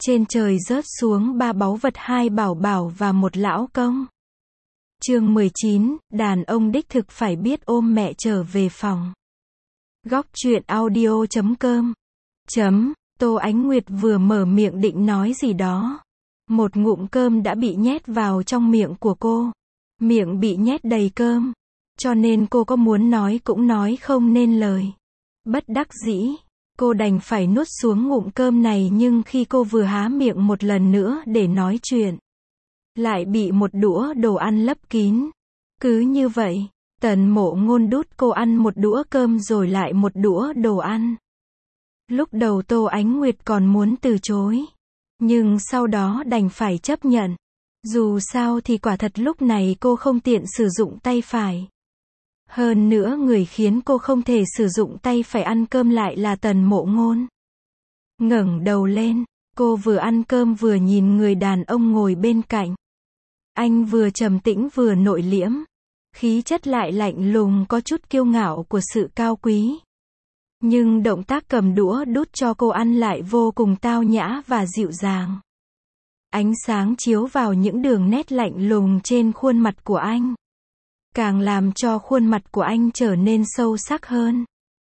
Trên trời rớt xuống 3 báu vật, 2 bảo bảo và 1 lão công. Chương 19, đàn ông đích thực phải biết ôm mẹ trở về phòng. Góc truyện audio.com. Tô Ánh Nguyệt vừa mở miệng định nói gì đó. Một ngụm cơm đã bị nhét vào trong miệng của cô. Miệng bị nhét đầy cơm. Cho nên cô có muốn nói cũng nói không nên lời. Bất đắc dĩ, cô đành phải nuốt xuống ngụm cơm này, nhưng khi cô vừa há miệng một lần nữa để nói chuyện, lại bị một đũa đồ ăn lấp kín. Cứ như vậy, Tần Mộ Ngôn đút cô ăn một đũa cơm rồi lại một đũa đồ ăn. Lúc đầu Tô Ánh Nguyệt còn muốn từ chối, nhưng sau đó đành phải chấp nhận. Dù sao thì quả thật lúc này cô không tiện sử dụng tay phải. Hơn nữa người khiến cô không thể sử dụng tay phải ăn cơm lại là Tần Mộ Ngôn. Ngẩng đầu lên, cô vừa ăn cơm vừa nhìn người đàn ông ngồi bên cạnh. Anh vừa trầm tĩnh vừa nội liễm, khí chất lại lạnh lùng, có chút kiêu ngạo của sự cao quý. Nhưng động tác cầm đũa đút cho cô ăn lại vô cùng tao nhã và dịu dàng. Ánh sáng chiếu vào những đường nét lạnh lùng trên khuôn mặt của anh, càng làm cho khuôn mặt của anh trở nên sâu sắc hơn,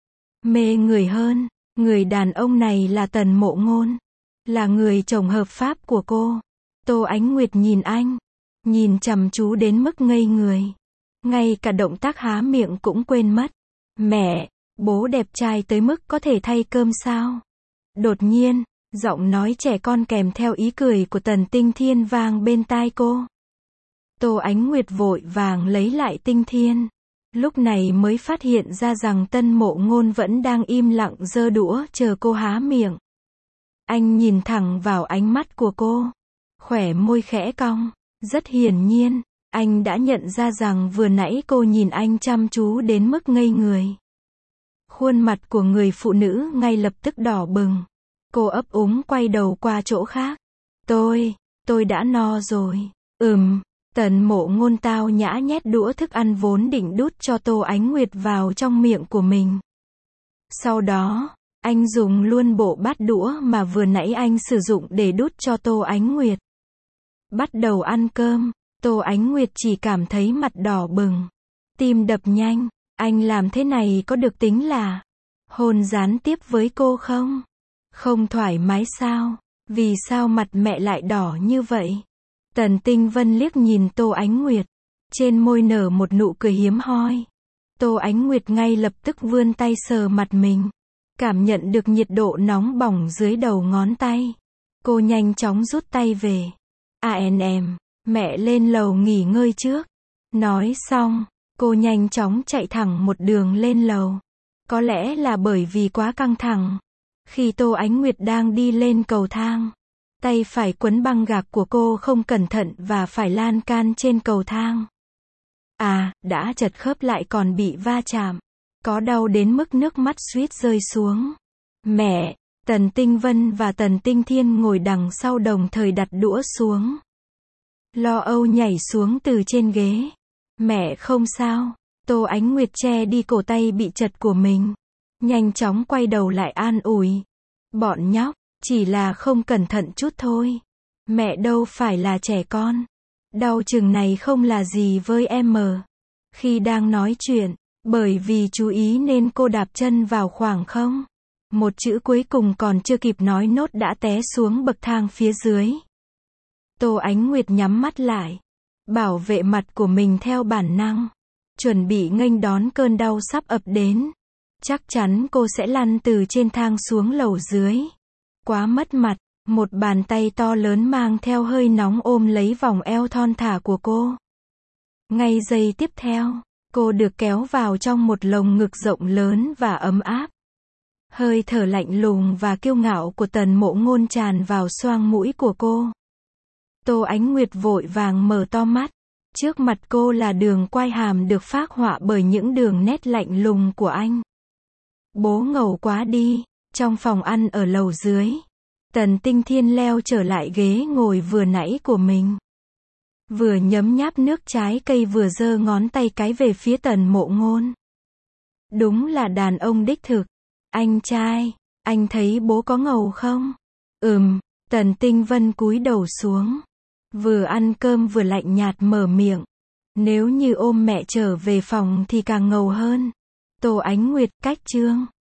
mê người hơn. Người đàn ông này là Tần Mộ Ngôn, là người chồng hợp pháp của cô. Tô Ánh Nguyệt nhìn anh, nhìn chăm chú đến mức ngây người. Ngay cả động tác há miệng cũng quên mất. Mẹ, bố đẹp trai tới mức có thể thay cơm sao? Đột nhiên, giọng nói trẻ con kèm theo ý cười của Tần Tinh Thiên vang bên tai cô. Tô Ánh Nguyệt vội vàng lấy lại tinh thiên. Lúc này mới phát hiện ra rằng Tần Mộ Ngôn vẫn đang im lặng giơ đũa chờ cô há miệng. Anh nhìn thẳng vào ánh mắt của cô, khóe môi khẽ cong. Rất hiển nhiên, anh đã nhận ra rằng vừa nãy cô nhìn anh chăm chú đến mức ngây người. Khuôn mặt của người phụ nữ ngay lập tức đỏ bừng. Cô ấp úng quay đầu qua chỗ khác. Tôi đã no rồi. Tần Mộ Ngôn tao nhã nhét đũa thức ăn vốn định đút cho Tô Ánh Nguyệt vào trong miệng của mình. Sau đó, anh dùng luôn bộ bát đũa mà vừa nãy anh sử dụng để đút cho Tô Ánh Nguyệt. Bắt đầu ăn cơm, Tô Ánh Nguyệt chỉ cảm thấy mặt đỏ bừng, tim đập nhanh. Anh làm thế này có được tính là hôn gián tiếp với cô không? Không thoải mái sao? Vì sao mặt mẹ lại đỏ như vậy? Tần Tinh Vân liếc nhìn Tô Ánh Nguyệt, trên môi nở một nụ cười hiếm hoi. Tô Ánh Nguyệt ngay lập tức vươn tay sờ mặt mình, cảm nhận được nhiệt độ nóng bỏng dưới đầu ngón tay. Cô nhanh chóng rút tay về. Mẹ lên lầu nghỉ ngơi trước. Nói xong, cô nhanh chóng chạy thẳng một đường lên lầu. Có lẽ là bởi vì quá căng thẳng. Khi Tô Ánh Nguyệt đang đi lên cầu thang, tay phải quấn băng gạc của cô không cẩn thận và phải lan can trên cầu thang. Đã chật khớp lại còn bị va chạm. Có đau đến mức nước mắt suýt rơi xuống. Mẹ, Tần Tinh Vân và Tần Tinh Thiên ngồi đằng sau đồng thời đặt đũa xuống. Lo âu nhảy xuống từ trên ghế. Mẹ không sao. Tô Ánh Nguyệt che đi cổ tay bị chật của mình, nhanh chóng quay đầu lại an ủi. Bọn nhóc, chỉ là không cẩn thận chút thôi. Mẹ đâu phải là trẻ con. Đau chừng này không là gì với em. Khi đang nói chuyện, bởi vì chú ý nên cô đạp chân vào khoảng không. Một chữ cuối cùng còn chưa kịp nói nốt đã té xuống bậc thang phía dưới. Tô Ánh Nguyệt nhắm mắt lại, bảo vệ mặt của mình theo bản năng, chuẩn bị nghênh đón cơn đau sắp ập đến. Chắc chắn cô sẽ lăn từ trên thang xuống lầu dưới. Quá mất mặt, một bàn tay to lớn mang theo hơi nóng ôm lấy vòng eo thon thả của cô. Ngay giây tiếp theo, cô được kéo vào trong một lồng ngực rộng lớn và ấm áp. Hơi thở lạnh lùng và kiêu ngạo của Tần Mộ Ngôn tràn vào xoang mũi của cô. Tô Ánh Nguyệt vội vàng mở to mắt. Trước mặt cô là đường quai hàm được phác họa bởi những đường nét lạnh lùng của anh. Bố ngầu quá đi. Trong phòng ăn ở lầu dưới, Tần Tinh Thiên leo trở lại ghế ngồi vừa nãy của mình. Vừa nhấm nháp nước trái cây vừa giơ ngón tay cái về phía Tần Mộ Ngôn. Đúng là đàn ông đích thực. Anh trai, anh thấy bố có ngầu không? Tần Tinh Vân cúi đầu xuống. Vừa ăn cơm vừa lạnh nhạt mở miệng. Nếu như ôm mẹ trở về phòng thì càng ngầu hơn. Tô Ánh Nguyệt, cách chương.